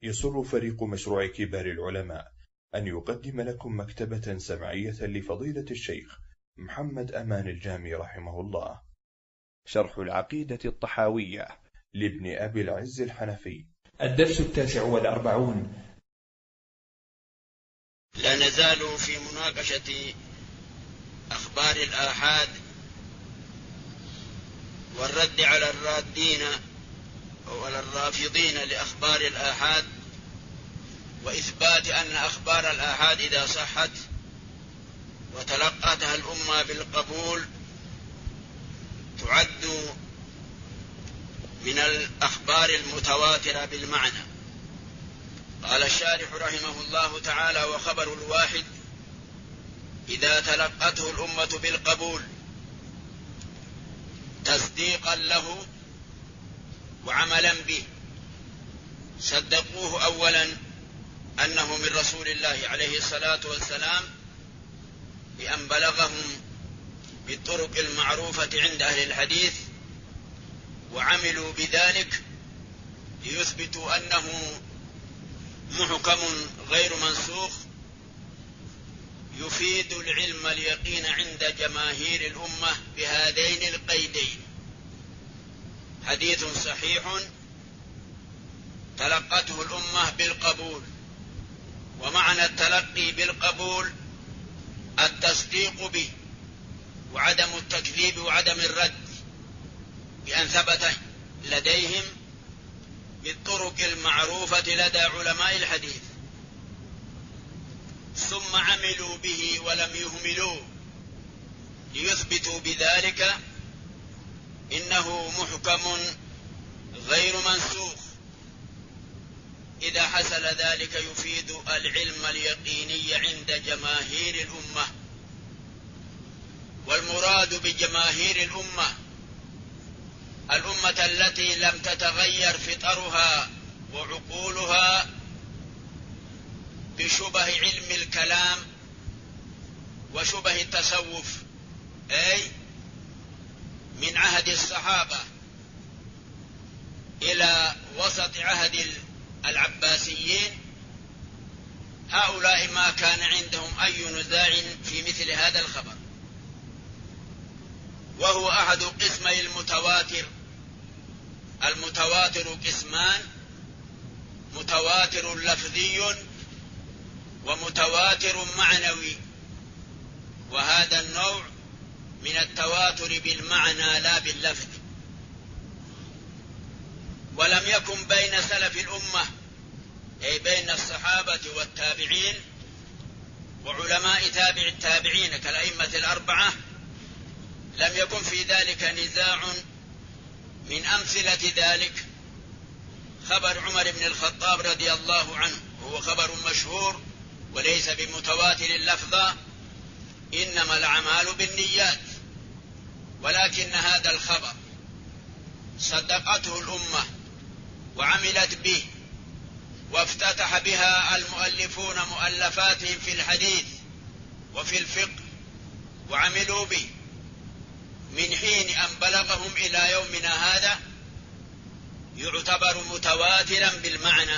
يسر فريق مشروع كبار العلماء أن يقدم لكم مكتبة سمعية لفضيلة الشيخ محمد أمان الجامي رحمه الله، شرح العقيدة الطحاوية لابن أبي العز الحنفي. الدرس 49. لا نزال في مناقشة أخبار الآحاد والرد على الرادين وعلى الرافضين لأخبار الآحاد، وإثبات أن أخبار الآحاد إذا صحت وتلقتها الأمة بالقبول تعد من الأخبار المتواترة بالمعنى. قال الشارح رحمه الله تعالى: وخبر الواحد إذا تلقته الأمة بالقبول تصديقا له وعملا به، صدقوه أولا أنه من رسول الله عليه الصلاة والسلام بأن بلغهم بالطرق المعروفة عند أهل الحديث، وعملوا بذلك ليثبتوا أنه محكم غير منسوخ يفيد العلم اليقين عند جماهير الأمة بهذين القيدين: حديث صحيح تلقته الأمة بالقبول، ومعنى التلقي بالقبول التصديق به وعدم التكذيب وعدم الرد، بأن ثبت لديهم بالطرق المعروفة لدى علماء الحديث، ثم عملوا به ولم يهملوه ليثبتوا بذلك إنه محكم غير منسوخ. إذا حصل ذلك يفيد العلم اليقيني عند جماهير الأمة، والمراد بجماهير الأمة التي لم تتغير فطرها وعقولها بشبه علم الكلام وشبه التصوف، أي من عهد الصحابة إلى وسط عهد العباسيين. هؤلاء ما كان عندهم أي نزاع في مثل هذا الخبر، وهو أحد قسمي المتواتر. المتواتر قسمان: متواتر لفظي ومتواتر معنوي، وهذا النوع من التواتر بالمعنى لا باللفظ. ولم يكن بين سلف الأمة، أي بين الصحابة والتابعين وعلماء تابع التابعين كالأئمة الأربعة، لم يكن في ذلك نزاع. من أمثلة ذلك خبر عمر بن الخطاب رضي الله عنه، وهو خبر مشهور وليس بمتواتر لفظا: إنما الأعمال بالنيات. ولكن هذا الخبر صدقته الأمة وعملت به، وافتتح بها المؤلفون مؤلفاتهم في الحديث وفي الفقه وعملوا به من حين أن بلغهم إلى يومنا هذا، يعتبر متواترا بالمعنى.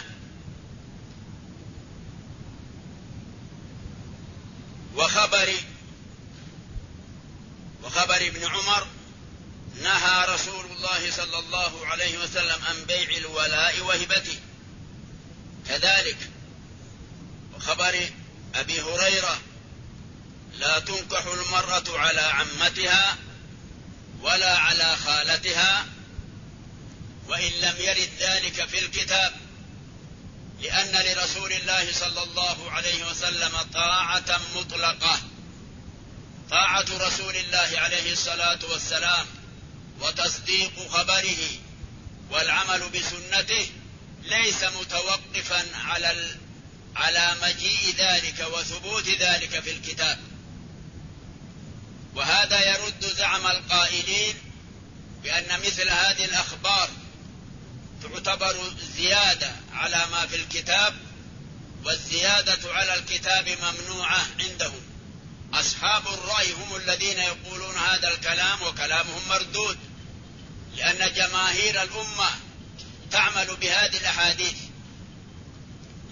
وخبر ابن عمر: نهى رسول الله صلى الله عليه وسلم عن بيع الولاء وهبته. كذلك وخبر أبي هريرة: لا تنكح المرأة على عمتها ولا على خالتها، وإن لم يرد ذلك في الكتاب، لأن لرسول الله صلى الله عليه وسلم طاعة مطلقة. طاعة رسول الله عليه الصلاة والسلام وتصديق خبره والعمل بسنته ليس متوقفا على مجيء ذلك وثبوت ذلك في الكتاب. وهذا يرد زعم القائلين بأن مثل هذه الأخبار تعتبر زيادة على ما في الكتاب، والزيادة على الكتاب ممنوعة عندهم. أصحاب الرأي هم الذين يقولون هذا الكلام، وكلامهم مردود، لأن جماهير الأمة تعمل بهذه الأحاديث،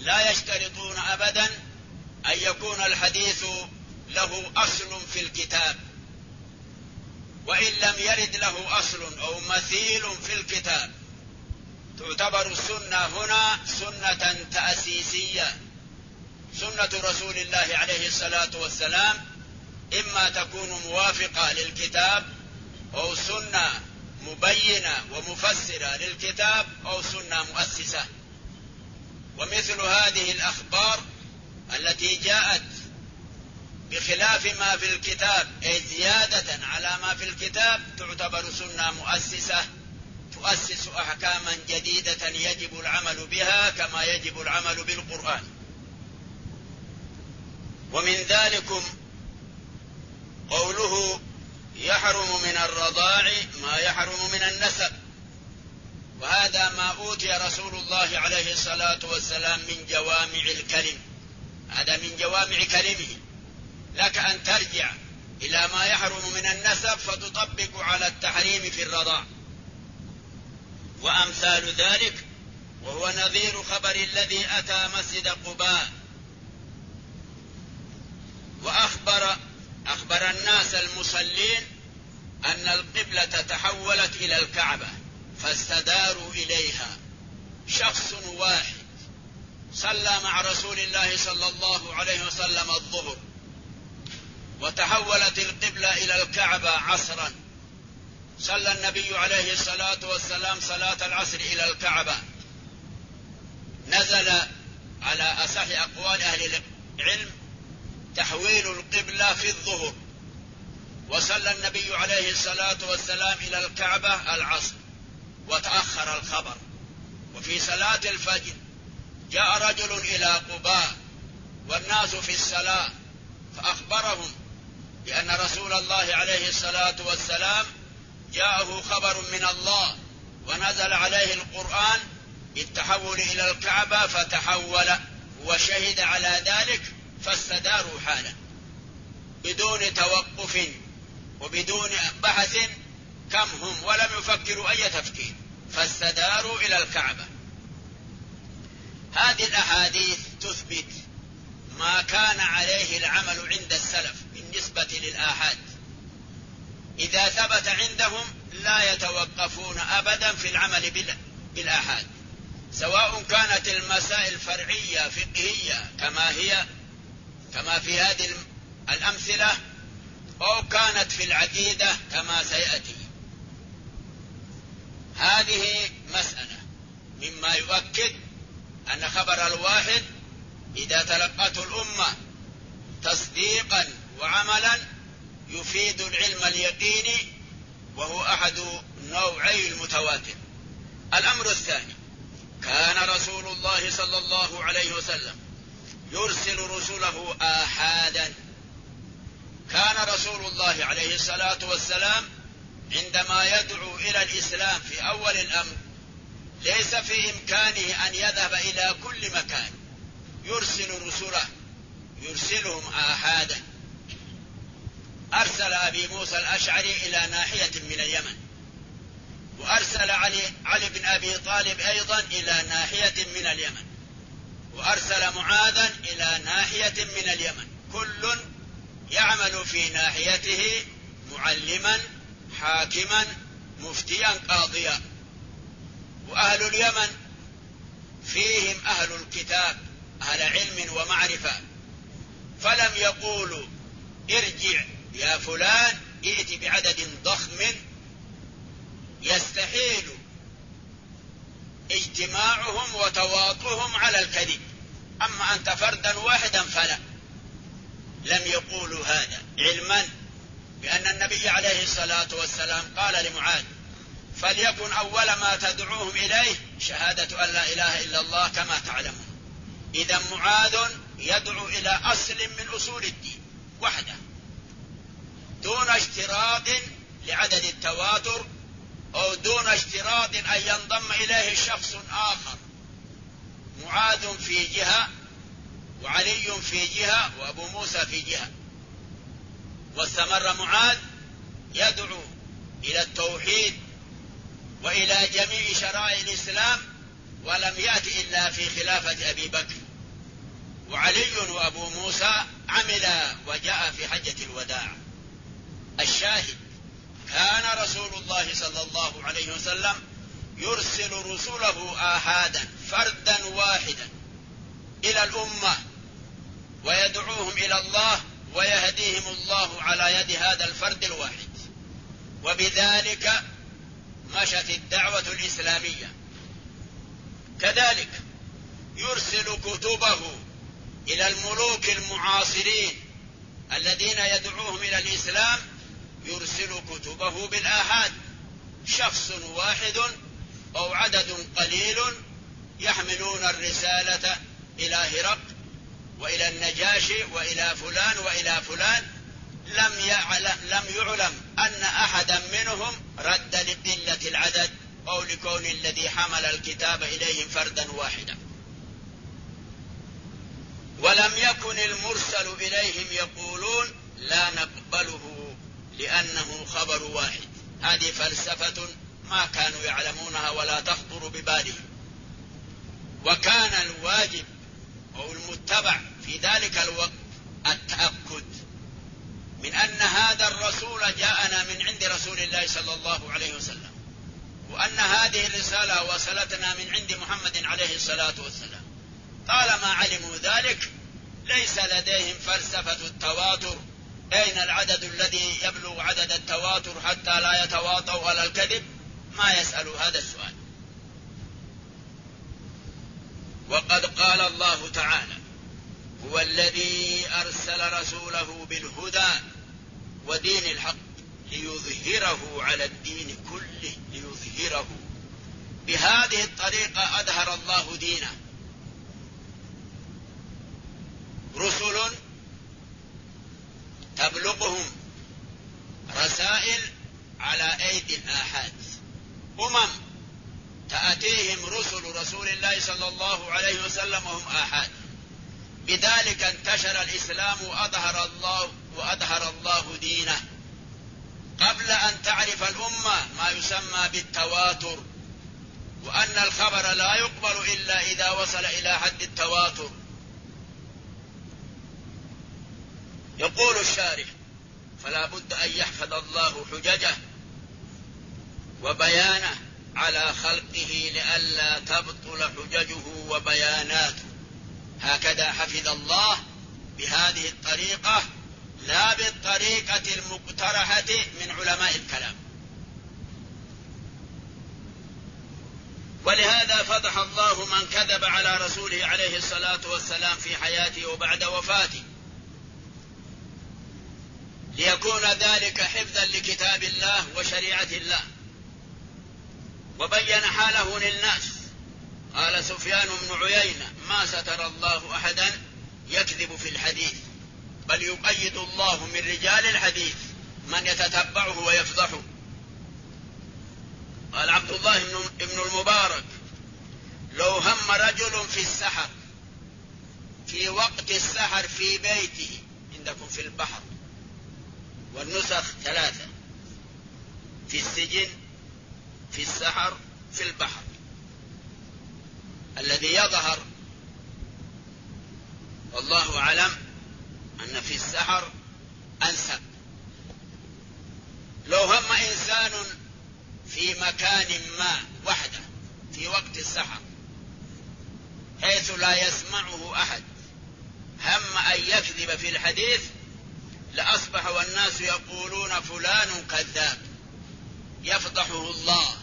لا يشترطون أبدا أن يكون الحديث له أصل في الكتاب، وإن لم يرد له أصل أو مثيل في الكتاب تعتبر السنة هنا سنة تأسيسية. سنة رسول الله عليه الصلاة والسلام إما تكون موافقة للكتاب أو سنة مبينة ومفسرة للكتاب أو سنة مؤسسة. ومثل هذه الأخبار التي جاءت بخلاف ما في الكتاب أي زيادة على ما في الكتاب تعتبر سنة مؤسسة، تؤسس أحكاما جديدة يجب العمل بها كما يجب العمل بالقرآن. ومن ذلكم قوله يحرم من الرضاع ما يحرم من النسب، وهذا ما أوتي رسول الله عليه الصلاة والسلام من جوامع الكلم، هذا من جوامع كلمه. لك أن ترجع إلى ما يحرم من النسب فتطبق على التحريم في الرضاع. وأمثال ذلك وهو نظير خبر الذي أتى مسجد قباء وأخبر الناس المصلين أن القبلة تحولت إلى الكعبة فاستداروا إليها. شخص واحد صلى مع رسول الله صلى الله عليه وسلم الظهر وتحولت القبلة إلى الكعبة عصرا، صلى النبي عليه الصلاة والسلام صلاة العصر إلى الكعبة، نزل على أصح أقوال أهل العلم تحويل القبلة في الظهر، وصلى النبي عليه الصلاة والسلام إلى الكعبة العصر وتأخر الخبر. وفي صلاة الفجر جاء رجل إلى قباء والناس في الصلاة فأخبرهم بأن رسول الله عليه الصلاة والسلام جاءه خبر من الله ونزل عليه القرآن بالتحول إلى الكعبة فتحول، وشهد على ذلك فاستداروا حالا بدون توقف وبدون بحث كم هم، ولم يفكروا أي تفكير، فاستداروا إلى الكعبة. هذه الأحاديث تثبت ما كان عليه العمل عند السلف بالنسبة للآحاد. إذا ثبت عندهم لا يتوقفون أبدا في العمل بالآحاد، سواء كانت المسائل فرعية فقهية كما في هذه الأمثلة، أو كانت في العقيدة كما سيأتي. هذه مسألة مما يؤكد أن خبر الواحد إذا تلقته الأمة تصديقا وعملا يفيد العلم اليقيني، وهو أحد نوعي المتواتر. الأمر الثاني، كان رسول الله صلى الله عليه وسلم يرسل رسله آحادا. كان رسول الله عليه الصلاة والسلام عندما يدعو إلى الإسلام في أول الأمر ليس في إمكانه أن يذهب إلى كل مكان، يرسل رسله يرسلهم آحادا. أرسل أبي موسى الأشعري إلى ناحية من اليمن، وأرسل علي بن أبي طالب أيضا إلى ناحية من اليمن، وأرسل معاذا إلى ناحية من اليمن، كل يعمل في ناحيته معلما حاكما مفتيا قاضيا. وأهل اليمن فيهم أهل الكتاب أهل علم ومعرفة، فلم يقولوا ارجع يا فلان ائت بعدد ضخم، يستحيل اجتماعهم وتواطؤهم على الكذب، أما أنت فردا واحدا فلا. لم يقولوا هذا علما بأن النبي عليه الصلاة والسلام قال لمعاذ فليكن أول ما تدعوهم إليه شهادة أن لا إله إلا الله كما تعلمون. إذا معاذ يدعو إلى أصل من أصول الدين وحده دون اشتراط لعدد التواتر أو دون اشتراط أن ينضم إليه شخص آخر. معاذ في جهة وعلي في جهة وأبو موسى في جهة، واستمر معاذ يدعو إلى التوحيد وإلى جميع شرائع الإسلام، ولم يأتي إلا في خلافة أبي بكر وعلي وأبو موسى عملا وجاء في حجة الوداع. الشاهد: كان رسول الله صلى الله عليه وسلم يرسل رسله آحادا فردا واحدا إلى الأمة ويدعوهم إلى الله ويهديهم الله على يد هذا الفرد الواحد، وبذلك مشت الدعوة الإسلامية. كذلك يرسل كتبه إلى الملوك المعاصرين الذين يدعوهم إلى الإسلام، يرسل كتبه بالآحاد، شخص واحد أو عدد قليل يحملون الرسالة إلى هرقل وإلى النجاشي وإلى فلان وإلى فلان. لم يعلم أن أحدا منهم رد لقلة العدد أو لكون الذي حمل الكتاب إليهم فردا واحدا. ولم يكن المرسل إليهم يقولون لا نقبله لأنه خبر واحد. هذه فلسفة ما كانوا يعلمونها ولا تخطر ببالهم. وكان الواجب أو المتبع في ذلك الوقت التأكد من أن هذا الرسول جاءنا من عند رسول الله صلى الله عليه وسلم، وأن هذه الرسالة وصلتنا من عند محمد عليه الصلاة والسلام. طالما علموا ذلك ليس لديهم فلسفة التواتر، أين العدد الذي يبلغ عدد التواتر حتى لا يتواطوا على الكذب؟ ما يسألوا هذا السؤال. وقد قال الله تعالى: هو الذي أرسل رسوله بالهدى ودين الحق ليظهره على الدين كله، ليظهره. بهذه الطريقة أظهر الله دينه. رسل تبلغهم رسائل على أيدي الآحاد، تأتيهم رسول الله صلى الله عليه وسلم وهم آحاد. بذلك انتشر الإسلام وأظهر الله دينه. قبل أن تعرف الأمة ما يسمى بالتواتر، وأن الخبر لا يقبل إلا إذا وصل إلى حد التواتر. يقول الشارح: فلا بد أن يحفظ الله حججه وبيانه على خلقه لئلا تبطل حججه وبياناته. هكذا حفظ الله بهذه الطريقة، لا بالطريقة المقترحة من علماء الكلام. ولهذا فضح الله من كذب على رسوله عليه الصلاة والسلام في حياته وبعد وفاته، ليكون ذلك حفظا لكتاب الله وشريعة الله. وبين حاله للناس. قال سفيان بن عيينة: ما ستر الله أحدا يكذب في الحديث، بل يقيد الله من رجال الحديث من يتتبعه ويفضحه. قال عبد الله بن المبارك: لو هم رجل في السحر، في وقت السحر في بيته، عندكم في البحر، والنسخ 3، في السجن، في السحر، في البحر. الذي يظهر والله أعلم أن في السحر أنسب. لو هم إنسان في مكان ما وحده في وقت السحر حيث لا يسمعه أحد، هم أن يكذب في الحديث، لأصبح والناس يقولون فلان كذاب، يفضحه الله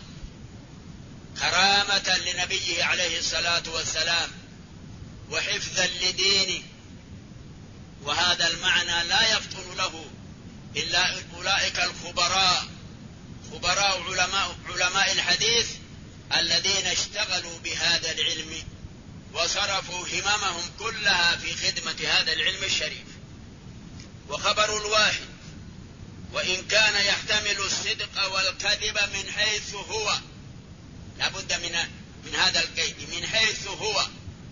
كرامة لنبيه عليه الصلاة والسلام وحفظا لدينه. وهذا المعنى لا يفطن له إلا أولئك الخبراء، خبراء علماء الحديث الذين اشتغلوا بهذا العلم وصرفوا هممهم كلها في خدمة هذا العلم الشريف. وخبر الواحد وإن كان يحتمل الصدق والكذب من حيث هو، لابد من هذا القيد، من حيث هو.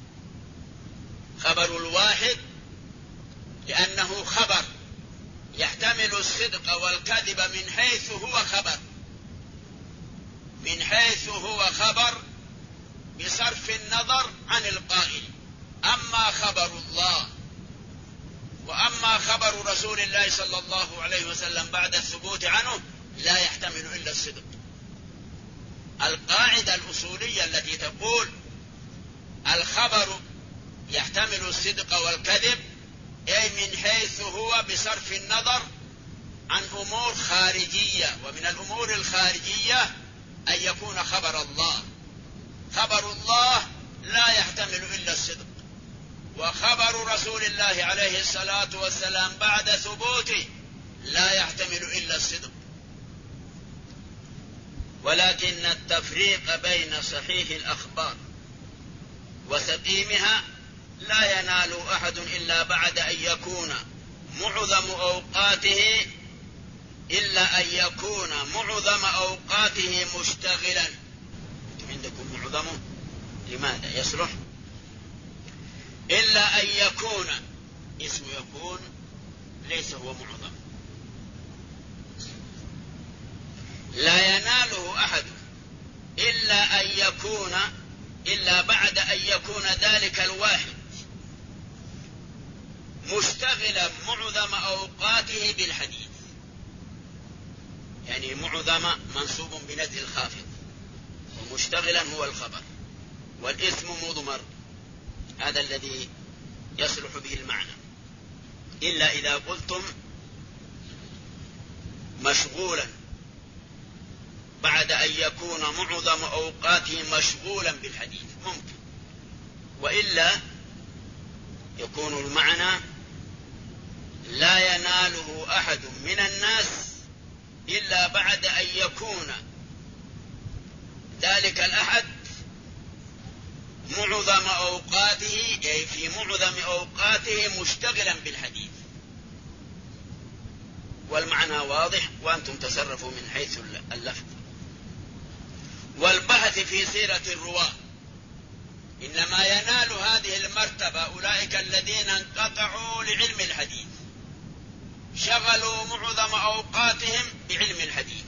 خبر الواحد لأنه خبر يحتمل الصدق والكذب من حيث هو خبر، من حيث هو خبر بصرف النظر عن القائل. أما خبر الله رسول الله صلى الله عليه وسلم بعد الثبوت عنه لا يحتمل إلا الصدق. القاعدة الأصولية التي تقول الخبر يحتمل الصدق والكذب، أي من حيث هو بصرف النظر عن أمور خارجية، ومن الأمور الخارجية أن يكون خبر الله. خبر الله لا يحتمل إلا الصدق، وخبر رسول الله عليه الصلاة والسلام بعد ثبوته لا يحتمل إلا الصدق. ولكن التفريق بين صحيح الأخبار وسقيمها لا ينال أحد إلا بعد أن يكون معظم أوقاته مشتغلا. عندكم معظمه لماذا يصلح؟ إلا أن يكون، اسم يكون ليس هو معظم، لا يناله أحد إلا بعد أن يكون ذلك الواحد مشتغلا معظم أوقاته بالحديث. يعني معظم منصوب بنزل الخافض، ومشتغلا هو الخبر، والاسم مضمر، هذا الذي يصلح به المعنى. إلا إذا قلتم مشغولا بعد أن يكون معظم أوقاته مشغولا بالحديث ممكن، وإلا يكون المعنى لا يناله أحد من الناس إلا بعد أن يكون ذلك الأحد معظم أوقاته، أي في معظم أوقاته مشتغلا بالحديث. والمعنى واضح، وأنتم تصرفوا من حيث اللفظ. والبحث في سيرة الرواة، إنما ينال هذه المرتبة أولئك الذين انقطعوا لعلم الحديث، شغلوا معظم أوقاتهم بعلم الحديث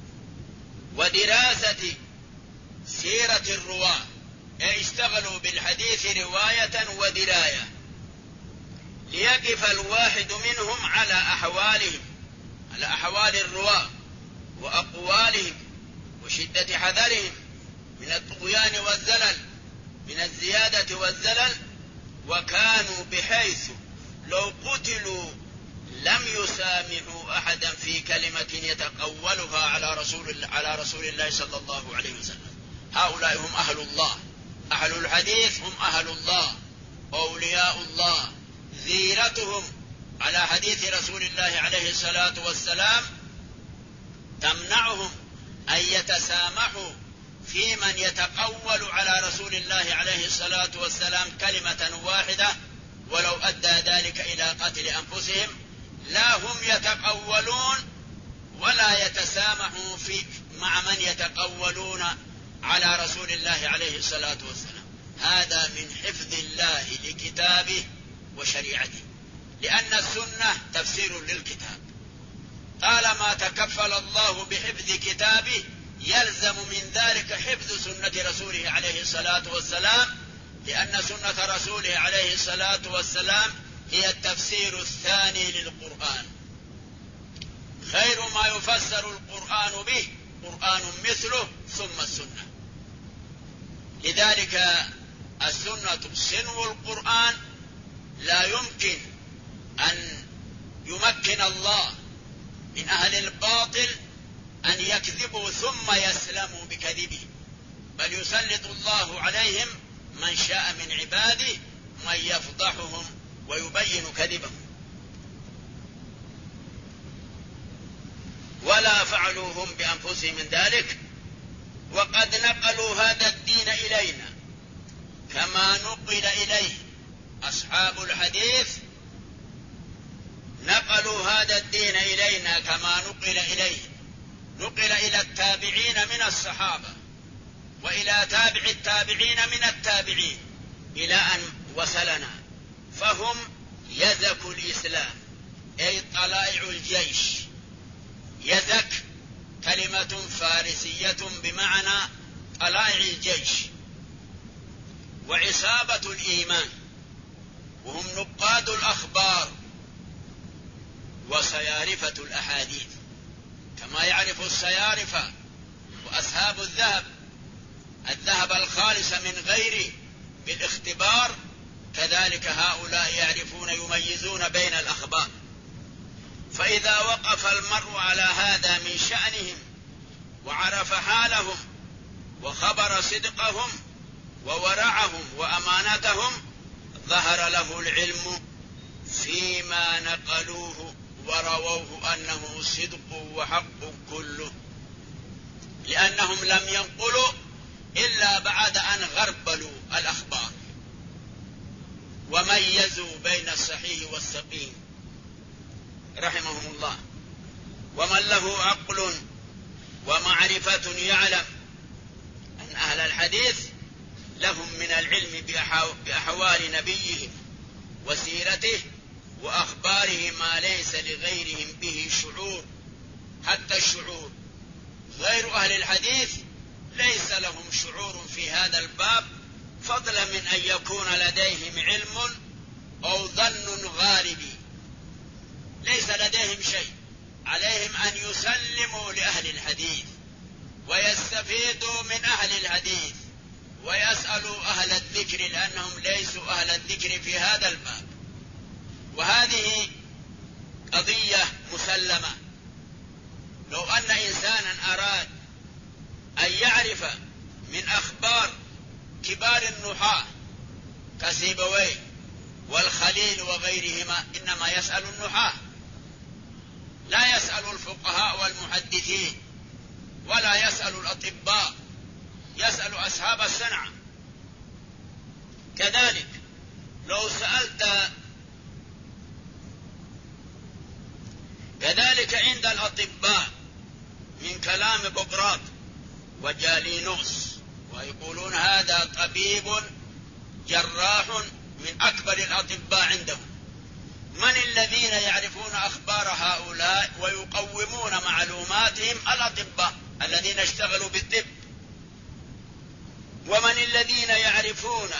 ودراسة سيرة الرواة، أي اشتغلوا بالحديث رواية ودراية، ليقف الواحد منهم على أحوال الرواة وأقوالهم وشدة حذرهم من الطغيان والزلل، من الزيادة والزلل، وكانوا بحيث لو قتلوا لم يسامحوا أحدا في كلمة يتقولها على رسول الله صلى الله عليه وسلم. هؤلاء هم أهل الله، أهل الحديث هم أهل الله، أولياء الله، ذيرتهم على حديث رسول الله عليه الصلاة والسلام تمنعهم أن يتسامحوا في من يتقول على رسول الله عليه الصلاة والسلام كلمة واحدة ولو أدى ذلك إلى قتل أنفسهم. لا هم يتقولون ولا يتسامحوا مع من يتقولون على رسول الله عليه الصلاة والسلام. هذا من حفظ الله لكتابه وشريعته، لأن السنة تفسير للكتاب. طالما تكفل الله بحفظ كتابه يلزم من ذلك حفظ سنة رسوله عليه الصلاة والسلام، لأن سنة رسوله عليه الصلاة والسلام هي التفسير الثاني للقرآن. خير ما يفسر القرآن به قرآن مثله ثم السنة. لذلك السنة سنو القرآن. لا يمكن أن يمكن الله من أهل الباطل أن يكذبوا ثم يسلموا بكذبه، بل يسلط الله عليهم من شاء من عباده من يفضحهم ويبين كذبهم. ولا فعلوا هم بأنفسهم من ذلك، وقد نقلوا هذا الدين إلينا كما نقل إليه أصحاب الحديث. نقلوا هذا الدين إلينا كما نقل إليه، نقل إلى التابعين من الصحابة وإلى تابع التابعين من التابعين إلى أن وصلنا، فهم يزك الإسلام، أي طلائع الجيش. يزك كلمة فارسية بمعنى طلائع الجيش، وعصابة الإيمان، وهم نقاد الأخبار زارفة الأحاديث، كما يعرف السيارفة وأصحاب الذهب الخالص من غير بالاختبار، كذلك هؤلاء يعرفون يميزون بين الأخبار. فإذا وقف المرء على هذا من شأنهم وعرف حالهم وخبر صدقهم وورعهم وأمانتهم، ظهر له العلم فيما نقلوه ورووه أنه صدق وحق كله، لأنهم لم ينقلوا إلا بعد أن غربلوا الأخبار وميزوا بين الصحيح والسقيم رحمهم الله. ومن له عقل ومعرفة يعلم أن أهل الحديث لهم من العلم بأحوال نبيهم وسيرته وأخباره ما ليس لغيرهم به شعور. حتى الشعور، غير أهل الحديث ليس لهم شعور في هذا الباب، فضلا من أن يكون لديهم علم أو ظن غالبي، ليس لديهم شيء. عليهم أن يسلموا لأهل الحديث ويستفيدوا من أهل الحديث ويسألوا أهل الذكر، لأنهم ليسوا أهل الذكر في هذا الباب. وهذه قضية مسلمة. لو أن إنسانا أراد أن يعرف من أخبار كبار النحاة كسيبويه والخليل وغيرهما، إنما يسأل النحاة، لا يسأل الفقهاء والمحدثين ولا يسأل الأطباء، يسأل أصحاب الصنعة. كذلك لو سألت، كذلك عند الأطباء من كلام بقراط وجالينوس، ويقولون هذا طبيب جراح من أكبر الأطباء عندهم. من الذين يعرفون أخبار هؤلاء ويقومون معلوماتهم؟ الأطباء الذين اشتغلوا بالطب. ومن الذين يعرفون؟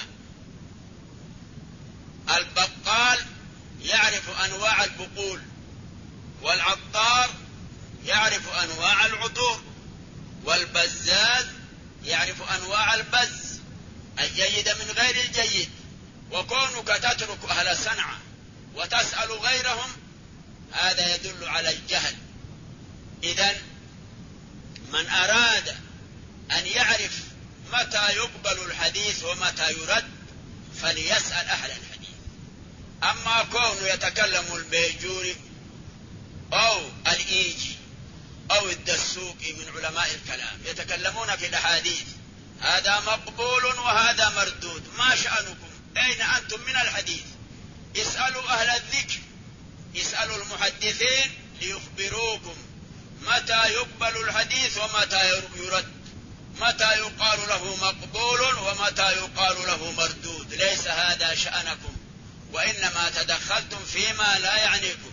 البقال يعرف أنواع البقول، والعطار يعرف أنواع العطور، والبزاز يعرف أنواع البز، الجيد من غير الجيد. وكونك تترك أهل الصنعة وتسأل غيرهم، هذا يدل على الجهل. إذن من أراد أن يعرف متى يقبل الحديث ومتى يرد فليسأل أهل الحديث. أما كونه يتكلم البيجوري أو الإيجي أو الدسوقي من علماء الكلام يتكلمون في الأحاديث، هذا مقبول وهذا مردود. ما شأنكم؟ أين أنتم من الحديث؟ اسألوا أهل الذكر، اسألوا المحدثين ليخبروكم متى يقبل الحديث ومتى يرد، متى يقال له مقبول ومتى يقال له مردود. ليس هذا شأنكم، وإنما تدخلتم فيما لا يعنيكم.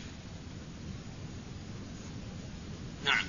نعم.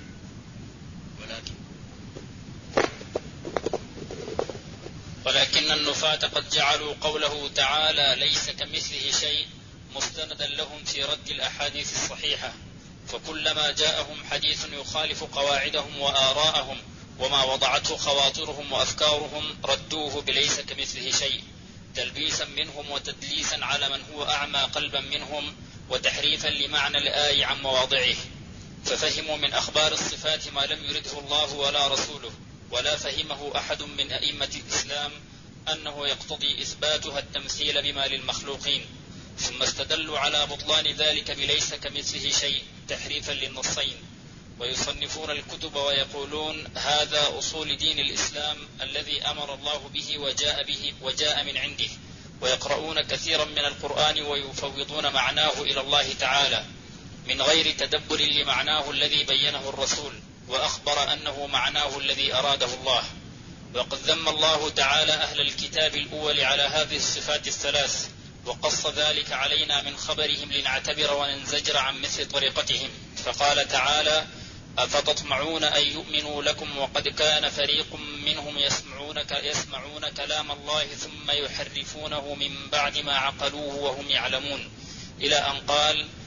ولكن النفاة قد جعلوا قوله تعالى ليس كمثله شيء مستندا لهم في رد الأحاديث الصحيحة، فكلما جاءهم حديث يخالف قواعدهم وآراءهم وما وضعته خواطرهم وأفكارهم ردوه بليس كمثله شيء، تلبيسا منهم وتدليسا على من هو أعمى قلبا منهم، وتحريفا لمعنى الآية عن مواضعه. ففهموا من أخبار الصفات ما لم يرده الله ولا رسوله، ولا فهمه أحد من أئمة الإسلام أنه يقتضي إثباتها التمثيل بما للمخلوقين، ثم استدلوا على بطلان ذلك بليس كمثله شيء تحريفا للنصين. ويصنفون الكتب ويقولون هذا أصول دين الإسلام الذي أمر الله به وجاء من عنده، ويقرؤون كثيرا من القرآن ويفوضون معناه إلى الله تعالى من غير تدبر لمعناه الذي بينه الرسول وأخبر أنه معناه الذي أراده الله. وقد ذم الله تعالى أهل الكتاب الأول على هذه الصفات الثلاث، وقص ذلك علينا من خبرهم لنعتبر وننزجر عن مثل طريقتهم. فقال تعالى أفتطمعون أن يؤمنوا لكم وقد كان فريق منهم يسمعون كلام الله ثم يحرفونه من بعد ما عقلوه وهم يعلمون، إلى أن قال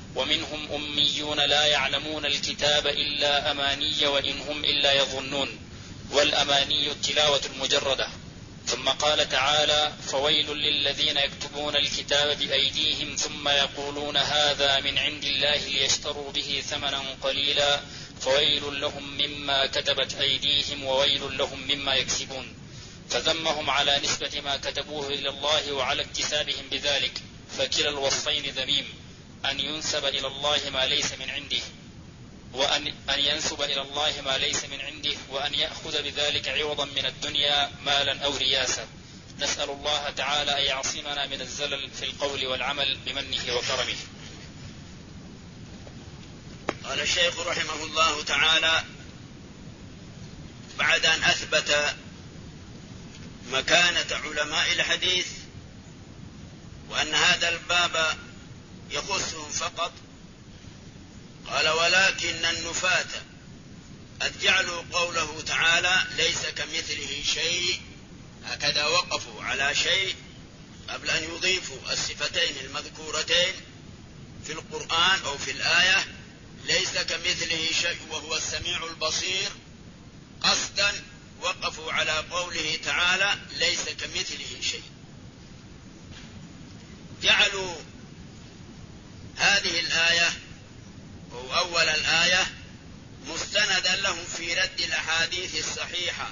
ومنهم أميون لا يعلمون الكتاب إلا أماني وإن هم إلا يظنون، والأماني التلاوة المجردة. ثم قال تعالى: فويل للذين يكتبون الكتاب بأيديهم ثم يقولون هذا من عند الله ليشتروا به ثمنا قليلا فويل لهم مما كتبت أيديهم وويل لهم مما يكسبون. فذمهم على نسبة ما كتبوه إلى الله وعلى اكتسابهم بذلك، فكلا الوصفين ذميم، أن ينسب إلى الله ما ليس من عنده وأن ينسب إلى الله ما ليس من عنده وأن يأخذ بذلك عوضا من الدنيا مالا أو رياسة. نسأل الله تعالى أن يعصمنا من الزلل في القول والعمل بمنه وكرمه. قال الشيخ رحمه الله تعالى بعد أن أثبت مكانة علماء الحديث وأن هذا الباب يخصهم فقط، قال: ولكن النفاة قد جعلوا قوله تعالى ليس كمثله شيء، هكذا وقفوا على شيء قبل أن يضيفوا الصفتين المذكورتين في القرآن أو في الآية، ليس كمثله شيء وهو السميع البصير، قصدا وقفوا على قوله تعالى ليس كمثله شيء. جعلوا هذه الآية أو أول الآية مستندا لهم في رد الأحاديث الصحيحة،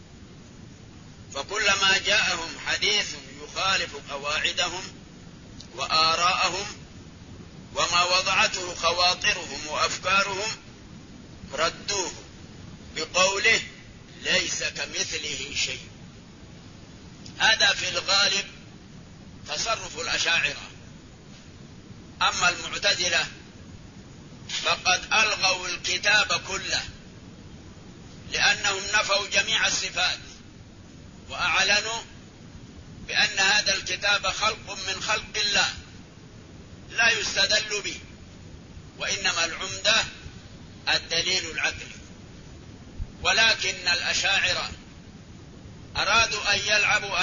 فكلما جاءهم حديث يخالف قواعدهم وآراءهم وما وضعته خواطرهم وأفكارهم ردوه بقوله ليس كمثله شيء. هذا في الغالب تصرف الأشاعرة. أما المعتزلة فقد ألغوا الكتاب كله، لأنهم نفوا جميع الصفات وأعلنوا بأن هذا الكتاب خلق من خلق الله لا يستدل به، وإنما العمدة الدليل العقلي. ولكن الأشاعرة أرادوا أن يلعبوا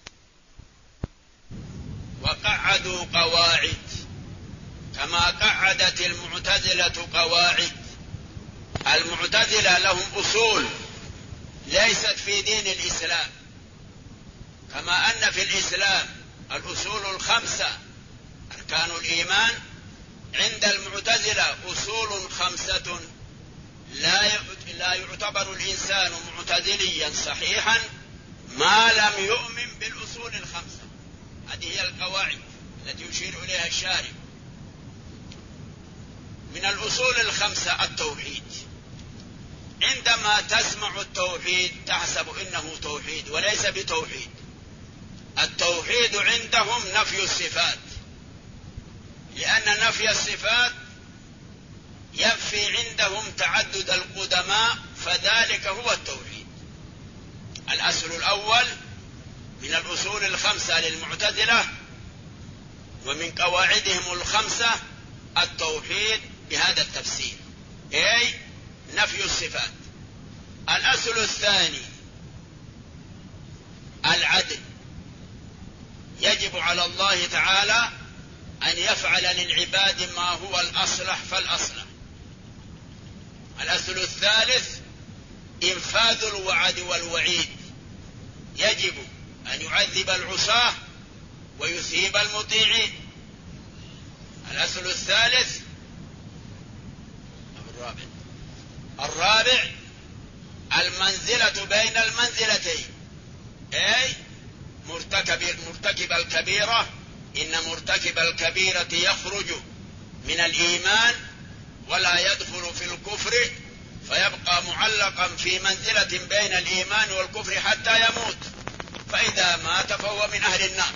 وقعدوا قواعد كما قعدت المعتزلة قواعد. المعتزلة لهم أصول ليست في دين الإسلام، كما أن في الإسلام الأصول الخمسة أركان الإيمان، عند المعتزلة أصول خمسة لا يعتبر الإنسان معتزليا صحيحا ما لم يؤمن بالأصول الخمسة. هذه هي القواعد التي يشير إليها الشارع. من الأصول الخمسة التوحيد. عندما تسمع التوحيد تحسب إنه توحيد وليس بتوحيد. التوحيد عندهم نفي الصفات، لأن نفي الصفات ينفي عندهم تعدد القدماء، فذلك هو التوحيد. الأصل الأول من الأصول الخمسة للمعتزلة ومن قواعدهم الخمسة التوحيد بهذا التفسير، أي نفي الصفات. الأصل الثاني العدل، يجب على الله تعالى أن يفعل للعباد ما هو الأصلح فالأصلح. الأصل الثالث إنفاذ الوعد والوعيد، يجب أن يعذب العصاة ويثيب المطيعين. الأصل الثالث الرابع المنزلة بين المنزلتين، أي مرتكب الكبيرة، إن مرتكب الكبيرة يخرج من الإيمان ولا يدخل في الكفر، فيبقى معلقا في منزلة بين الإيمان والكفر حتى يموت، فإذا مات فهو من أهل النار.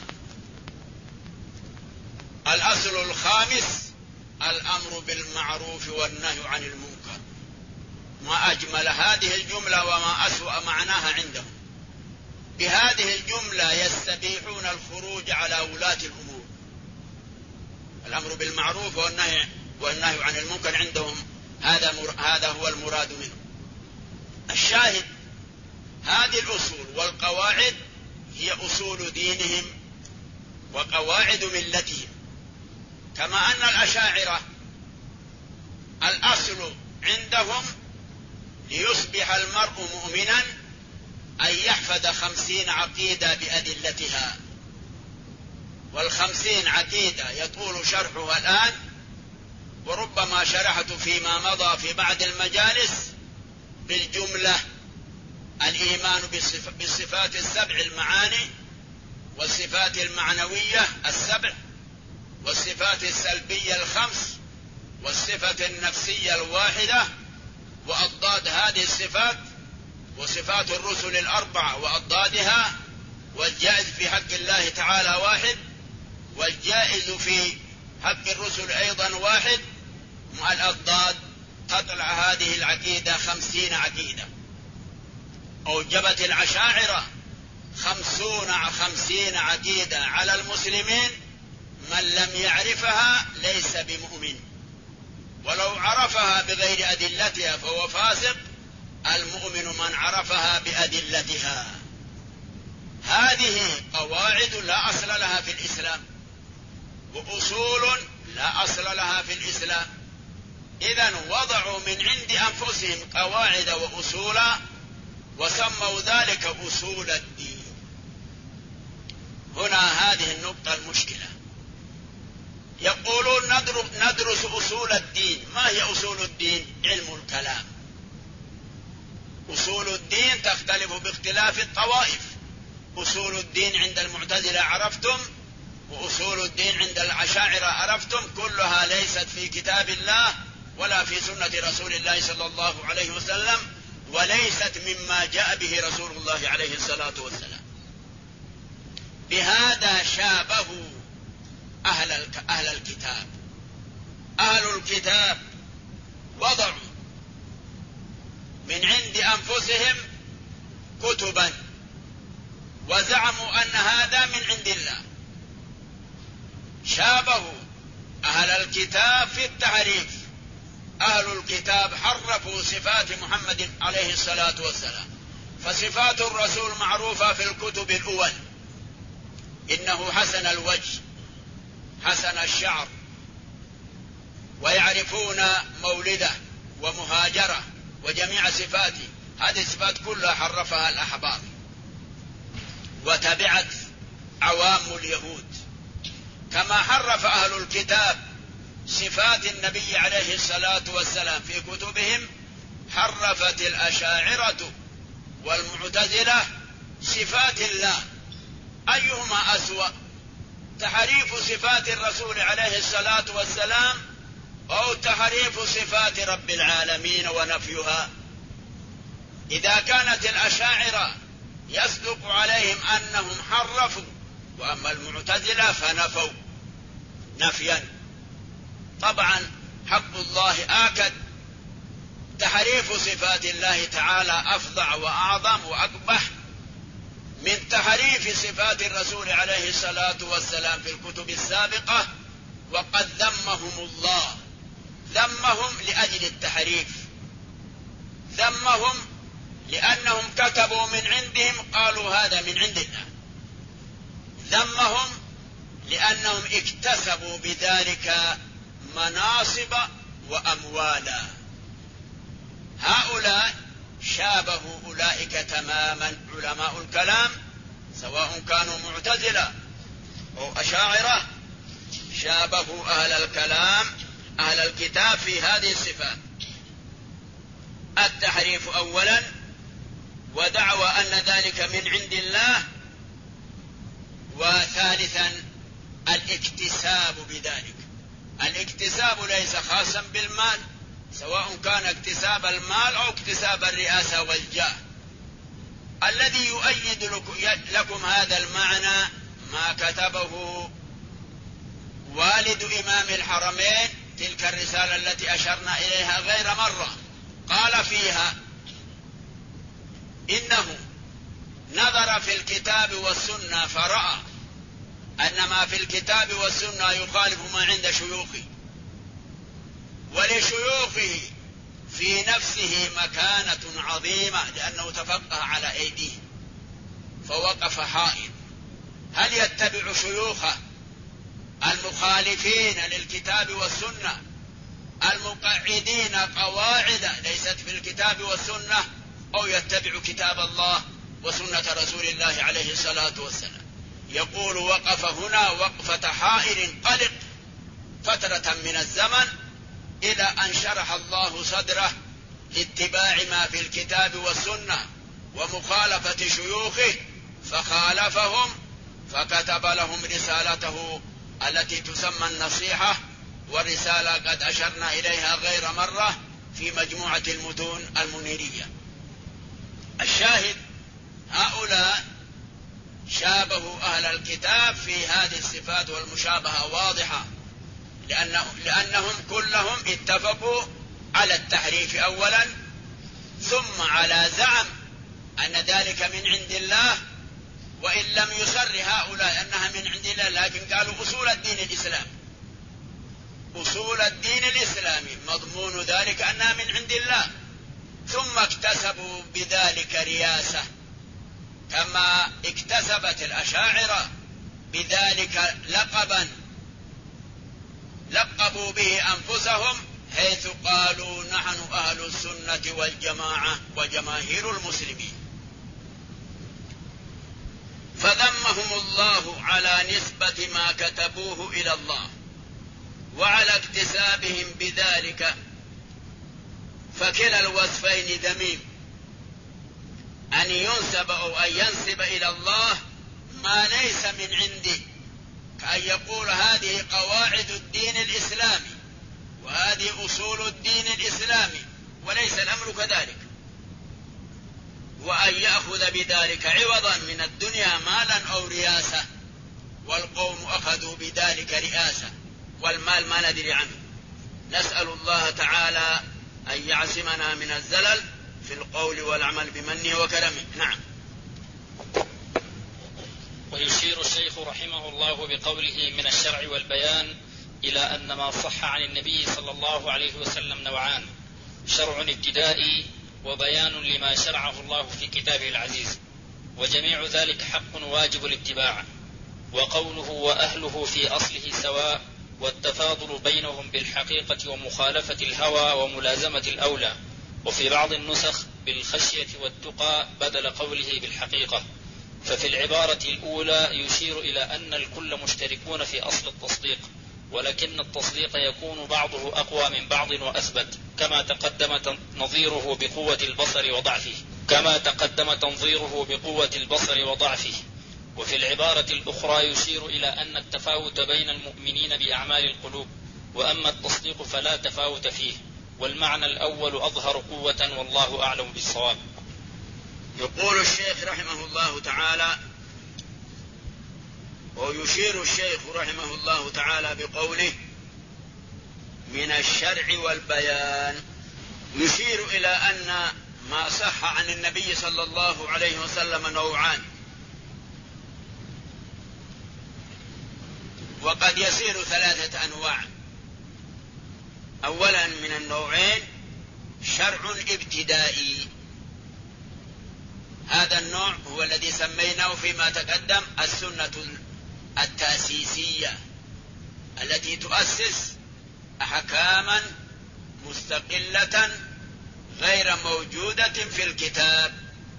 الأصل الخامس الأمر بالمعروف والنهي عن المنكر. ما أجمل هذه الجملة وما أسوأ معناها عندهم. بهذه الجملة يستبيحون الخروج على ولاة الأمور. الأمر بالمعروف والنهي عن المنكر عندهم هذا هو المراد منه. الشاهد هذه الأصول والقواعد هي أصول دينهم وقواعد ملتهم، كما أن الأشاعرة الأصل عندهم ليصبح المرء مؤمنا أن يحفظ 50 عقيدة بأدلتها، وال50 عقيدة يطول شرحها الآن، وربما شرحت فيما مضى في بعض المجالس بالجملة: الإيمان بالصفات السبع المعاني، والصفات المعنوية السبع، والصفات السلبية الخمس، والصفة النفسية الواحدة وأضداد هذه الصفات، وصفات الرسل الأربعة وأضدادها، والجائز في حق الله تعالى واحد، والجائز في حق الرسل أيضا واحد، مع الأضداد تطلع هذه العقيدة 50 عقيدة. أوجبت الأشاعرة 50 عقيدة على المسلمين، من لم يعرفها ليس بمؤمن، ولو عرفها بغير أدلتها فهو فاسق. المؤمن من عرفها بأدلتها. هذه قواعد لا أصل لها في الإسلام، وأصول لا أصل لها في الإسلام. إذن وضعوا من عند أنفسهم قواعد وأصولا، وسموا ذلك أصول الدين. هنا هذه النقطة المشكلة. يقولون ندرس أصول الدين. ما هي أصول الدين؟ علم الكلام. أصول الدين تختلف باختلاف الطوائف. أصول الدين عند المعتزلة عرفتم، وأصول الدين عند الأشاعرة عرفتم. كلها ليست في كتاب الله ولا في سنة رسول الله صلى الله عليه وسلم، وليست مما جاء به رسول الله عليه الصلاة والسلام. بهذا شابهوا أهل الكتاب. أهل الكتاب وضعوا من عند أنفسهم كتبا وزعموا أن هذا من عند الله. شابهوا أهل الكتاب في التحريف. أهل الكتاب حرفوا صفات محمد عليه الصلاة والسلام، فصفات الرسول معروفة في الكتب الأول: إنه حسن الوجه، حسن الشعر، ويعرفون مولده ومهاجره وجميع صفاته. هذه الصفات كلها حرفها الأحبار، وتبعت عوام اليهود. كما حرف أهل الكتاب صفات النبي عليه الصلاة والسلام في كتبهم، حرفت الأشاعرة والمعتزلة صفات الله. أيهما أسوأ؟ تحريف صفات الرسول عليه الصلاة والسلام أو تحريف صفات رب العالمين ونفيها؟ إذا كانت الأشاعرة يصدق عليهم أنهم حرفوا، وأما المعتزلة فنفوا نفيا. طبعا حق الله آكد. تحريف صفات الله تعالى أفظع وأعظم وأقبح من تحريف صفات الرسول عليه الصلاة والسلام في الكتب السابقة. وقد ذمهم الله، ذمهم لأجل التحريف، ذمهم لأنهم كتبوا من عندهم قالوا هذا من عند الله، ذمهم لأنهم اكتسبوا بذلك مناصب وأموالا. هؤلاء شابهوا أولئك تماما. علماء الكلام سواء كانوا معتزلة أو أشاعرة شابهوا أهل الكلام أهل الكتاب في هذه الصفات: التحريف أولا، ودعوى أن ذلك من عند الله، وثالثا الاكتساب بذلك. الاكتساب ليس خاصا بالمال، سواء كان اكتساب المال أو اكتساب الرئاسة والجاه. الذي يؤيد لكم هذا المعنى ما كتبه والد إمام الحرمين، تلك الرسالة التي أشرنا إليها غير مرة. قال فيها إنه نظر في الكتاب والسنة فرأى أن ما في الكتاب والسنة يخالف ما عند شيوخه، ولشيوخه في نفسه مكانة عظيمة لأنه تفقه على أيديه، فوقف حائط: هل يتبع شيوخه المخالفين للكتاب والسنة المقعدين قواعد ليست في الكتاب والسنة أو يتبع كتاب الله وسنة رسول الله عليه الصلاة والسلام. يقول: وقف هنا وقفة حائر قلق فترة من الزمن إلى أن شرح الله صدره لاتباع ما في الكتاب والسنة ومخالفة شيوخه، فخالفهم فكتب لهم رسالته التي تسمى النصيحة، والرسالة قد أشرنا إليها غير مرة في مجموعة المتون المنيرية. الشاهد: هؤلاء شابهوا أهل الكتاب في هذه الصفات، والمشابهة واضحة، لأنهم كلهم اتفقوا على التحريف أولا، ثم على زعم أن ذلك من عند الله، وإن لم يصر هؤلاء أنها من عند الله، لكن قالوا أصول الدين الإسلامي، أصول الدين الإسلامي مضمون ذلك أنها من عند الله، ثم اكتسبوا بذلك رياسة، كما اكتسبت الأشاعرة بذلك لقبا لقبوا به أنفسهم، حيث قالوا: نحن أهل السنة والجماعة وجماهير المسلمين. فذمهم الله على نسبة ما كتبوه إلى الله وعلى اكتسابهم بذلك، فكلا الوصفين ذميم، أن ينسب أو أن ينسب إلى الله ما ليس من عنده، كأن يقول: هذه قواعد الدين الإسلامي وهذه أصول الدين الإسلامي، وليس الأمر كذلك، وأن يأخذ بذلك عوضا من الدنيا مالا أو رياسة، والقوم أخذوا بذلك رئاسة، والمال ما ندري عنه. نسأل الله تعالى أن يعصمنا من الزلل في القول والعمل بمنه وكرمه. نعم. ويشير الشيخ رحمه الله بقوله: من الشرع والبيان، إلى أن ما صح عن النبي صلى الله عليه وسلم نوعان: شرع ابتدائي وبيان لما شرعه الله في كتابه العزيز، وجميع ذلك حق واجب الاتباع. وقوله: وأهله في أصله سواء، والتفاضل بينهم بالحقيقة ومخالفة الهوى وملازمة الأولى. وفي بعض النسخ بالخشية والتقى بدل قوله بالحقيقة. ففي العبارة الأولى يشير إلى أن الكل مشتركون في أصل التصديق، ولكن التصديق يكون بعضه أقوى من بعض وأثبت، كما تقدم تنظيره بقوة البصر وضعفه. وفي العبارة الأخرى يشير إلى أن التفاوت بين المؤمنين بأعمال القلوب، وأما التصديق فلا تفاوت فيه، والمعنى الأول أظهر قوة، والله أعلم بالصواب. يقول الشيخ رحمه الله تعالى: ويشير الشيخ رحمه الله تعالى بقوله: من الشرع والبيان، يشير إلى أن ما صح عن النبي صلى الله عليه وسلم نوعان، وقد يصير 3 أنواع. أولا من النوعين شرع ابتدائي، هذا النوع هو الذي سميناه فيما تقدم السنة التأسيسية، التي تؤسس أحكاما مستقلة غير موجودة في الكتاب،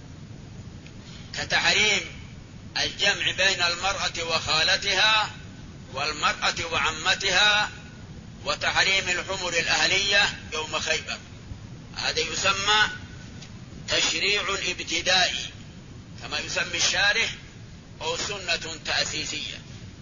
كتحريم الجمع بين المرأة وخالتها والمرأة وعمتها، وتحريم الحمر الأهلية يوم خيبر. هذا يسمى تشريع ابتدائي كما يسمي الشارح، أو سنة تأسيسية.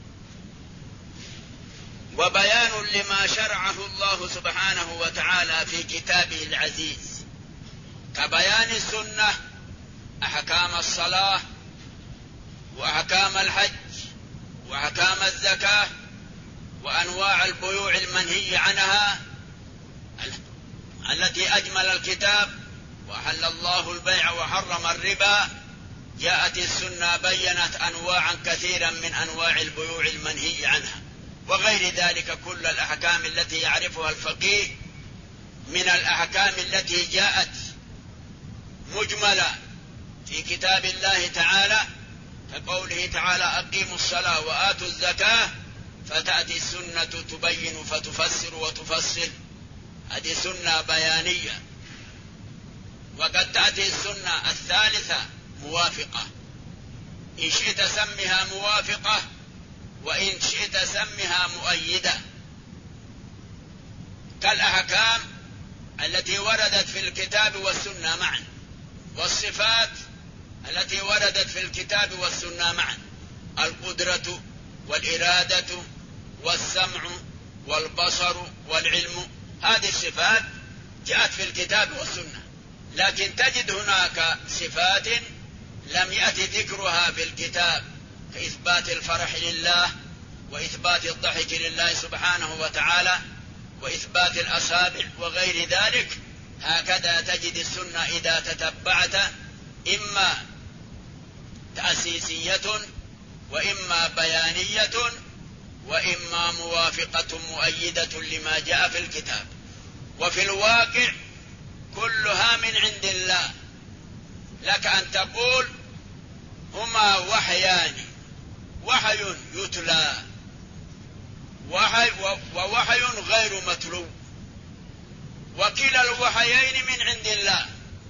وبيان لما شرعه الله سبحانه وتعالى في كتابه العزيز، كبيان السنة أحكام الصلاة وأحكام الحج وأحكام الزكاة وأنواع البيوع المنهي عنها التي أجمل الكتاب، وأحل الله البيع وحرم الربا. جاءت السنة بينت أنواعا كثيرا من أنواع البيوع المنهي عنها، وغير ذلك كل الأحكام التي يعرفها الفقيه من الأحكام التي جاءت مجملة في كتاب الله تعالى، كقوله تعالى: أقيموا الصلاة وآتوا الزكاة، فتأتي السنة تبين فتفسر وتفصل هذه سنة بيانية. وقد تأتي السنة الثالثة موافقة، إن شئت سمها موافقة وإن شئت سمها مؤيدة، كالأحكام التي وردت في الكتاب والسنة معا، والصفات التي وردت في الكتاب والسنة معا، القدرة والإرادة والسمع والبصر والعلم، هذه الصفات جاءت في الكتاب والسنة. لكن تجد هناك صفات لم يأتي ذكرها في الكتاب، كإثبات الفرح لله، وإثبات الضحك لله سبحانه وتعالى، وإثبات الأصابع وغير ذلك. هكذا تجد السنة إذا تتبعت إما تأسيسية وإما بيانية وإما موافقة مؤيدة لما جاء في الكتاب. وفي الواقع كلها من عند الله. لك أن تقول هما وحيان، وحي يتلى ووحي غير متلو، وكلا الوحيين من عند الله.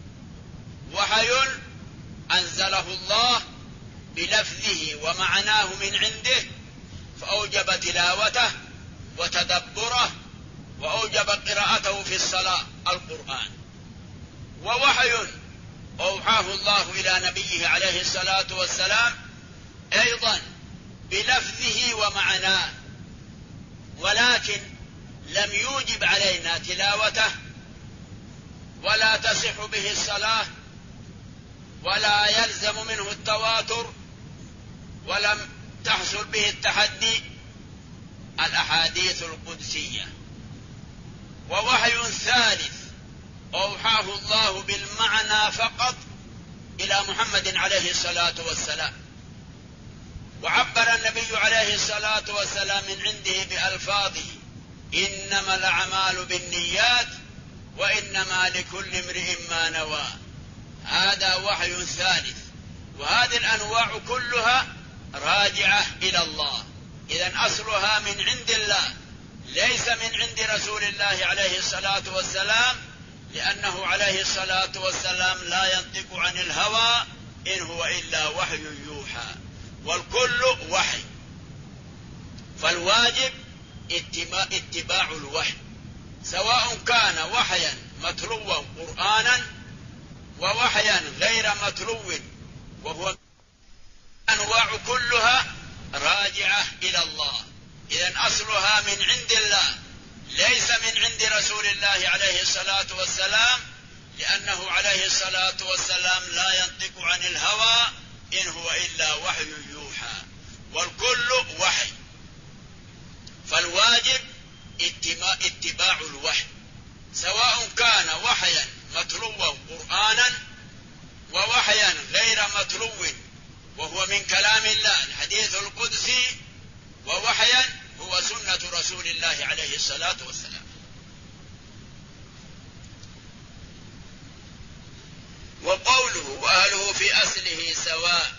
وحي أنزله الله بلفظه ومعناه من عنده فأوجب تلاوته وتدبره وأوجب قراءته في الصلاة القرآن. ووحي أوحاه الله إلى نبيه عليه الصلاة والسلام أيضا بلفظه ومعناه، ولكن لم يوجب علينا تلاوته ولا تصح به الصلاة ولا يلزم منه التواتر ولم تحصل به التحدي، الأحاديث القدسية. ووحي ثالث أوحاه الله بالمعنى فقط إلى محمد عليه الصلاة والسلام، وعبر النبي عليه الصلاة والسلام من عنده بألفاظه: إنما الأعمال بالنيات وإنما لكل امرئ ما نوى. هذا وحي ثالث. وهذه الأنواع كلها راجعة إلى الله، إذن أصلها من عند الله، ليس من عند رسول الله عليه الصلاة والسلام، لأنه عليه الصلاة والسلام لا ينطق عن الهوى إن هو إلا وحي يوحى، والكل وحي. فالواجب اتباع الوحي، سواء كان وحيا متلوا قرآنا ووحيا غير متلو، وهو أنواع كلها راجعة إلى الله، إذن أصلها من عند الله، ليس من عند رسول الله عليه الصلاة والسلام، لأنه عليه الصلاة والسلام لا ينطق عن الهوى إن هو إلا وحي يوحى، والكل وحي. فالواجب اتباع الوحي، سواء كان وحيا متلوا قرآنا ووحيا غير متلو، وهو من كلام الله الحديث القدسي، ووحيا هو سنة رسول الله عليه الصلاة والسلام. وقوله وأهله في أصله سواء،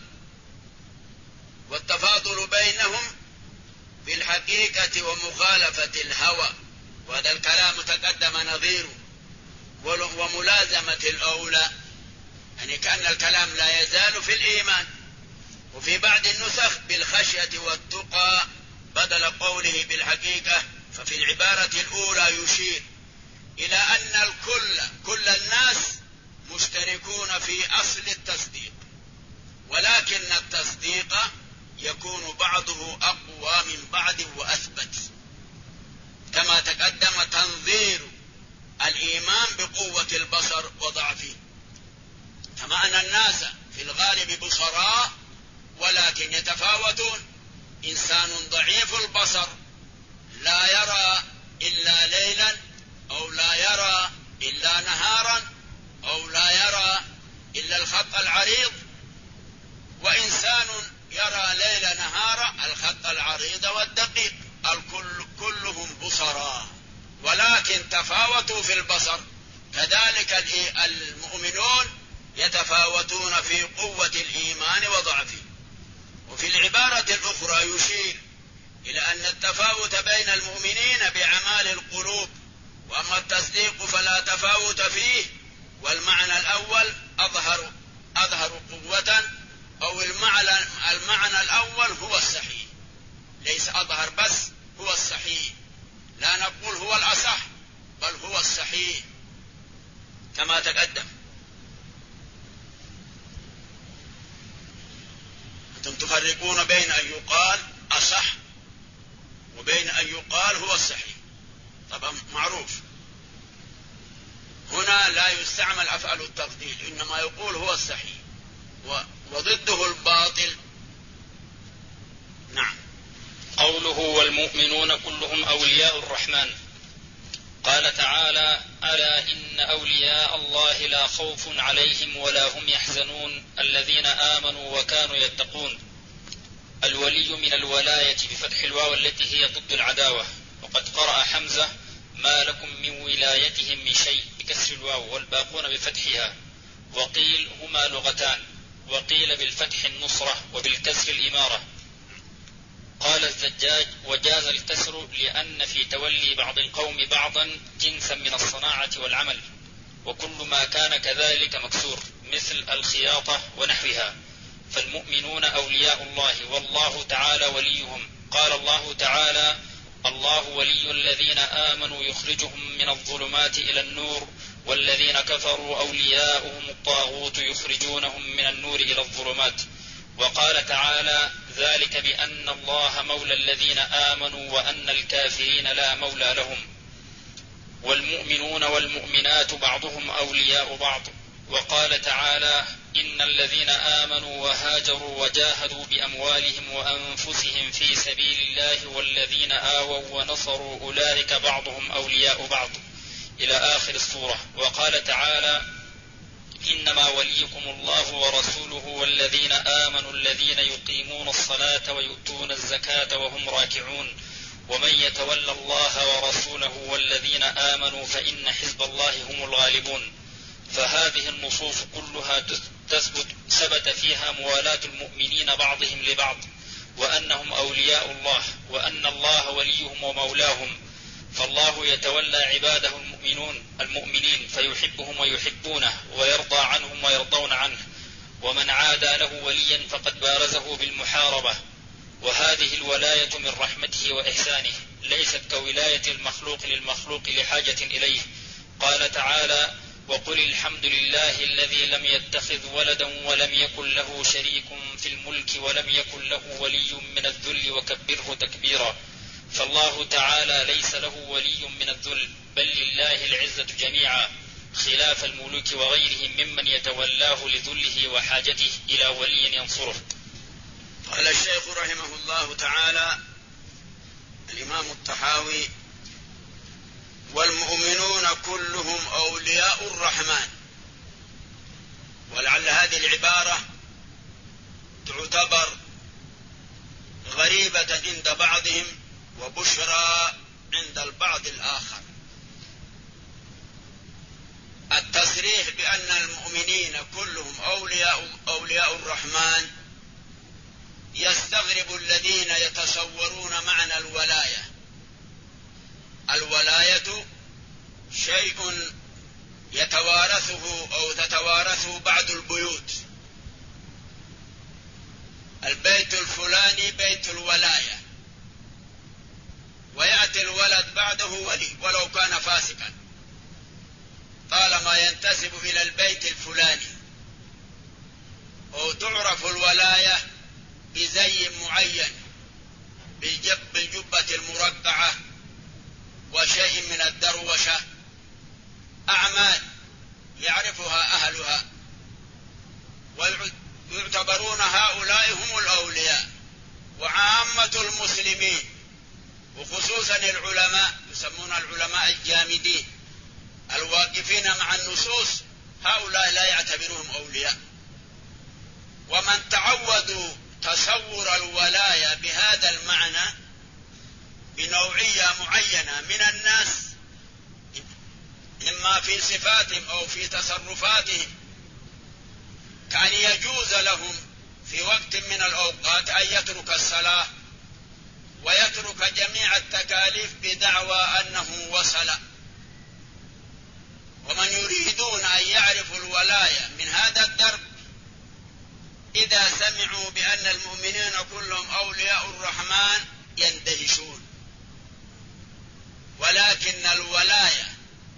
والتفاضل بينهم في الحقيقة ومخالفة الهوى، وهذا الكلام تقدم نظيره. وملازمة الأولى، يعني كأن الكلام لا يزال في الإيمان. وفي بعض النسخ بالخشية والتقى بدل قوله بالحقيقة. ففي العبارة الأولى يشير إلى أن كل الناس مشتركون في أصل التصديق، ولكن التصديق يكون بعضه أقوى من بعض وأثبت، كما تقدم تنظير الإيمان بقوة البصر وضعفه. كما أن الناس في الغالب بصراء ولكن يتفاوتون. إنسان ضعيف البصر لا يرى إلا ليلا، أو لا يرى إلا نهارا، أو لا يرى إلا الخط العريض، وإنسان يرى ليل نهارا الخط العريض والدقيق، كلهم بصراء ولكن تفاوتوا في البصر. كذلك المؤمنون يتفاوتون في قوة الإيمان وضعفه. وفي العبارة الأخرى يشير إلى أن التفاوت بين المؤمنين بأعمال القلوب، وأما أما التصديق فلا تفاوت فيه، والمعنى الأول أظهر قوة، أو المعنى الأول هو الصحيح، ليس أظهر بس، هو الصحيح، لا نقول هو الأصح بل هو الصحيح كما تقدم. أنتم تفرقون بين أن يقال أصح وبين أن يقال هو الصحيح، طبعا معروف. هنا لا يستعمل أفعال التفضيل، إنما يقول هو الصحيح وضده الباطل. نعم. قوله والمؤمنون كلهم أولياء الرحمن. قال تعالى: ألا إن أولياء الله لا خوف عليهم ولا هم يحزنون الذين آمنوا وكانوا يتقون. الولي من الولاية بفتح الواو التي هي ضد العداوة، وقد قرأ حمزة: ما لكم من ولايتهم من شيء بكسر الواو، والباقون بفتحها. وقيل هما لغتان، وقيل بالفتح النصرة وبالكسر الإمارة. قال الزجاج: وجاز الكسر لأن في تولي بعض القوم بعضا جنسا من الصناعة والعمل، وكل ما كان كذلك مكسور مثل الخياطة ونحوها. فالمؤمنون أولياء الله والله تعالى وليهم. قال الله تعالى: الله ولي الذين آمنوا يخرجهم من الظلمات إلى النور والذين كفروا أولياؤهم الطاغوت يخرجونهم من النور إلى الظلمات. وقال تعالى: ذلك بأن الله مولى الذين آمنوا وأن الكافرين لا مولى لهم. والمؤمنون والمؤمنات بعضهم أولياء بعض. وقال تعالى: إن الذين آمنوا وهاجروا وجاهدوا بأموالهم وأنفسهم في سبيل الله والذين آووا ونصروا أولئك بعضهم أولياء بعض، إلى آخر السورة. وقال تعالى: إنما وليكم الله ورسوله والذين آمنوا الذين يقيمون الصلاة ويؤتون الزكاة وهم راكعون، ومن يتولى الله ورسوله والذين آمنوا فإن حزب الله هم الغالبون. فهذه النصوص كلها ثبت فيها موالاة المؤمنين بعضهم لبعض، وأنهم أولياء الله، وأن الله وليهم ومولاهم. فالله يتولى عباده المؤمنين فيحبهم ويحبونه، ويرضى عنهم ويرضون عنه. ومن عادى له وليا فقد بارزه بالمحاربة. وهذه الولاية من رحمته وإحسانه، ليست كولاية المخلوق للمخلوق لحاجة إليه. قال تعالى: وقل الحمد لله الذي لم يتخذ ولدا ولم يكن له شريك في الملك ولم يكن له ولي من الذل وكبره تكبيرا. فالله تعالى ليس له ولي من الذل، بل لله العزة جميعا، خلاف الملوك وغيرهم ممن يتولاه لذله وحاجته إلى ولي ينصره. قال الشيخ رحمه الله تعالى الإمام الطحاوي: والمؤمنون كلهم أولياء الرحمن. ولعل هذه العبارة تعتبر غريبة عند بعضهم وبشرى عند البعض الآخر. التصريح بأن المؤمنين كلهم أولياء الرحمن يستغرب الذين يتصورون معنى الولاية. الولاية شيء يتوارثه أو تتوارثه بعض البيوت. البيت الفلاني بيت الولاية، ويأتي الولد بعده ولي ولو كان فاسقا طالما ينتسب إلى البيت الفلاني. أو تعرف الولاية بزي معين، بالجبة المرقعة وشيء من الدروشة، أعمال يعرفها أهلها، ويعتبرون هؤلاء هم الأولياء. وعامة المسلمين وخصوصا العلماء يسمون العلماء الجامدين الواقفين مع النصوص، هؤلاء لا يعتبرهم أولياء. ومن تعودوا تصور الولاية بهذا المعنى بنوعية معينة من الناس، إما في صفاتهم أو في تصرفاتهم، كان يجوز لهم في وقت من الأوقات أن يترك الصلاة ويترك جميع التكاليف بدعوى أنه وصل ومن يريدون أن يعرفوا الولاية من هذا الدرب إذا سمعوا بأن المؤمنين كلهم أولياء الرحمن يندهشون. ولكن الولاية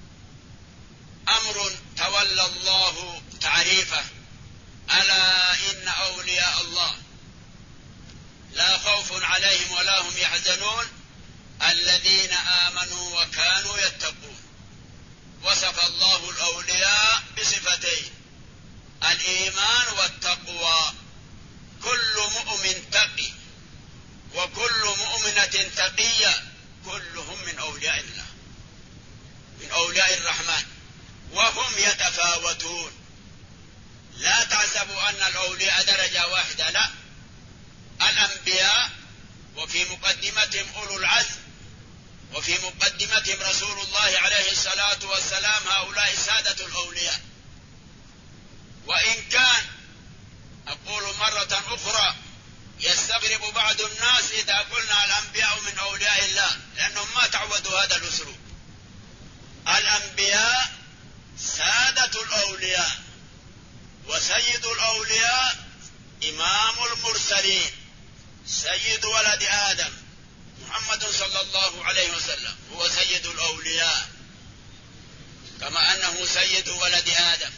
أمر تولى الله تعريفه: ألا إن أولياء الله لا خوف عليهم ولا هم يحزنون الذين آمنوا وكانوا يتقون. وصف الله الأولياء بصفتين: الإيمان والتقوى. كل مؤمن تقي وكل مؤمنة تقية كلهم من أولياء الله، من أولياء الرحمن، وهم يتفاوتون. لا تعسبوا أن الأولياء درجة واحدة، لا، الأنبياء وفي مقدمتهم أولو العزم وفي مقدمتهم رسول الله عليه الصلاة والسلام، هؤلاء سادة الأولياء. وإن كان أقول مرة أخرى يستغرب بعض الناس إذا قلنا الأنبياء من أولياء الله، لأنهم ما تعودوا هذا الأسلوب. الأنبياء سادة الأولياء، وسيد الأولياء إمام المرسلين، سيد ولد آدم محمد صلى الله عليه وسلم هو سيد الأولياء، كما أنه سيد ولد آدم.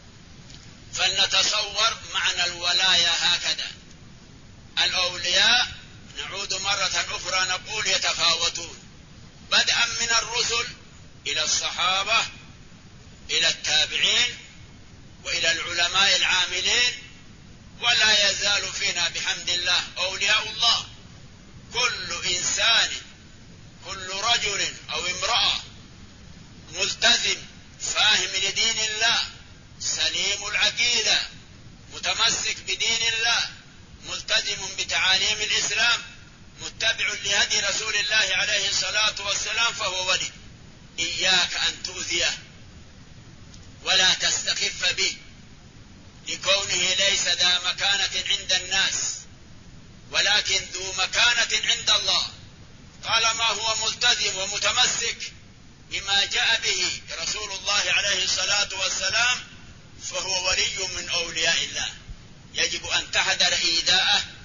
فلنتصور معنى الولاية هكذا: الأولياء نعود مرة أخرى نقول يتفاوتون، بدءا من الرسل إلى الصحابة إلى التابعين وإلى العلماء العاملين، ولا يزال فينا بحمد الله أولياء الله. كل إنسان، كل رجل أو امرأة ملتزم فاهم لدين الله، سليم العقيدة، متمسك بدين الله، ملتزم بتعاليم الإسلام، متبع لهدي رسول الله عليه الصلاة والسلام، فهو ولي. إياك أن تؤذيه ولا تستخف به لكونه ليس ذا مكانة عند الناس، ولكن ذو مكانة عند الله. طالما هو ملتزم ومتمسك بما جاء به رسول الله عليه الصلاة والسلام فهو ولي من أولياء الله. يجب أن تحذر إيذاءه